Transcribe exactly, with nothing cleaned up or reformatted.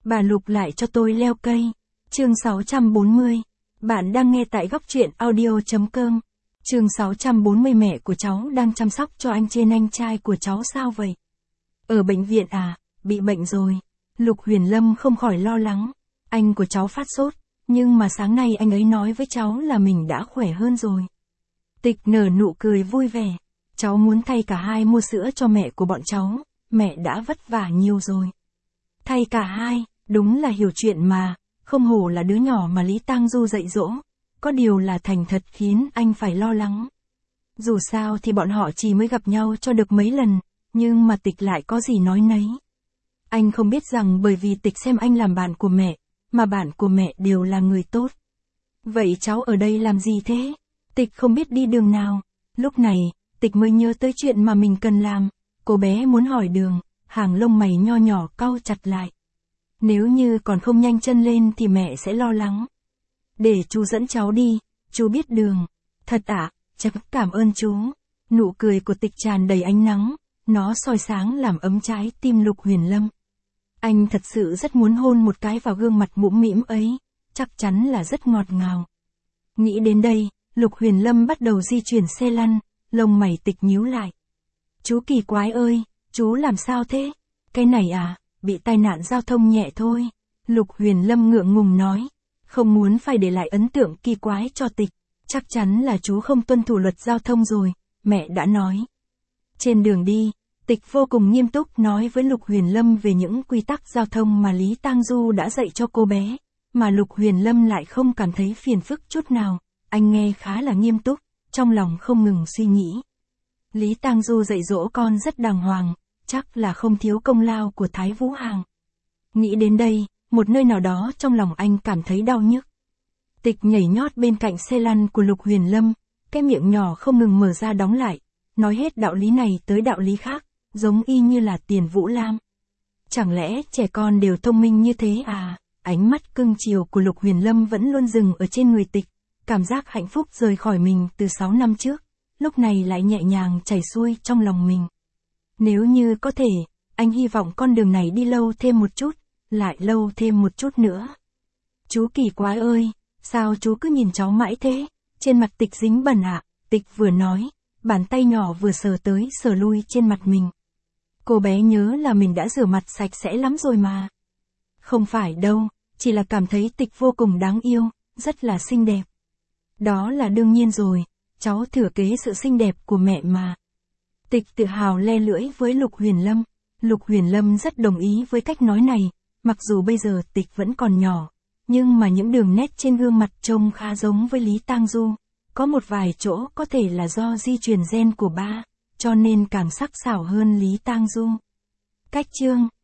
bà Lục lại cho tôi leo cây. Chương sáu trăm bốn mươi. Bạn đang nghe tại góc truyện audio.com. Chương sáu trăm bốn mươi. Mẹ của cháu đang chăm sóc cho anh trên. Anh trai của cháu sao vậy? Ở bệnh viện à, bị bệnh rồi. Lục Huyền Lâm không khỏi lo lắng. Anh của cháu phát sốt, nhưng mà sáng nay anh ấy nói với cháu là mình đã khỏe hơn rồi. Tịch nở nụ cười vui vẻ. Cháu muốn thay cả hai mua sữa cho mẹ của bọn cháu, mẹ đã vất vả nhiều rồi. Thay cả hai, đúng là hiểu chuyện mà, không hổ là đứa nhỏ mà Lý Tang Du dạy dỗ, có điều là thành thật khiến anh phải lo lắng. Dù sao thì bọn họ chỉ mới gặp nhau cho được mấy lần, nhưng mà Tịch lại có gì nói nấy. Anh không biết rằng bởi vì Tịch xem anh làm bạn của mẹ, mà bạn của mẹ đều là người tốt. Vậy cháu ở đây làm gì thế? Tịch không biết đi đường nào. Lúc này, Tịch mới nhớ tới chuyện mà mình cần làm. Cô bé muốn hỏi đường, hàng lông mày nho nhỏ cau chặt lại. Nếu như còn không nhanh chân lên thì mẹ sẽ lo lắng. Để chú dẫn cháu đi, chú biết đường. Thật ạ, à, chắc cảm ơn chú. Nụ cười của Tịch tràn đầy ánh nắng, nó soi sáng làm ấm trái tim Lục Huyền Lâm. Anh thật sự rất muốn hôn một cái vào gương mặt mũm mĩm ấy, chắc chắn là rất ngọt ngào. Nghĩ đến đây, Lục Huyền Lâm bắt đầu di chuyển xe lăn, lông mày Tịch nhíu lại. Chú kỳ quái ơi, chú làm sao thế? Cái này à, bị tai nạn giao thông nhẹ thôi. Lục Huyền Lâm ngượng ngùng nói, không muốn phải để lại ấn tượng kỳ quái cho Tịch. Chắc chắn là chú không tuân thủ luật giao thông rồi, mẹ đã nói. Trên đường đi, Tịch vô cùng nghiêm túc nói với Lục Huyền Lâm về những quy tắc giao thông mà Lý Tang Du đã dạy cho cô bé, mà Lục Huyền Lâm lại không cảm thấy phiền phức chút nào, anh nghe khá là nghiêm túc, trong lòng không ngừng suy nghĩ. Lý Tang Du dạy dỗ con rất đàng hoàng, chắc là không thiếu công lao của Thái Vũ Hàng. Nghĩ đến đây, một nơi nào đó trong lòng anh cảm thấy đau nhức. Tịch nhảy nhót bên cạnh xe lăn của Lục Huyền Lâm, cái miệng nhỏ không ngừng mở ra đóng lại, nói hết đạo lý này tới đạo lý khác, giống y như là Tiền Vũ Lam. Chẳng lẽ trẻ con đều thông minh như thế à? Ánh mắt cưng chiều của Lục Huyền Lâm vẫn luôn dừng ở trên người Tịch, cảm giác hạnh phúc rời khỏi mình từ sáu năm trước, lúc này lại nhẹ nhàng chảy xuôi trong lòng mình. Nếu như có thể, anh hy vọng con đường này đi lâu thêm một chút, lại lâu thêm một chút nữa. Chú kỳ quái ơi, sao chú cứ nhìn cháu mãi thế? Trên mặt Tịch dính bẩn ạ, à? Tịch vừa nói, bàn tay nhỏ vừa sờ tới sờ lui trên mặt mình. Cô bé nhớ là mình đã rửa mặt sạch sẽ lắm rồi mà. Không phải đâu, chỉ là cảm thấy Tịch vô cùng đáng yêu, rất là xinh đẹp. Đó là đương nhiên rồi, cháu thừa kế sự xinh đẹp của mẹ mà. Tịch tự hào le lưỡi với Lục Huyền Lâm. Lục Huyền Lâm rất đồng ý với cách nói này, mặc dù bây giờ Tịch vẫn còn nhỏ, nhưng mà những đường nét trên gương mặt trông khá giống với Lý Tang Du. Có một vài chỗ có thể là do di truyền gen của ba, cho nên càng sắc sảo hơn Lý Tang Du. Cách chương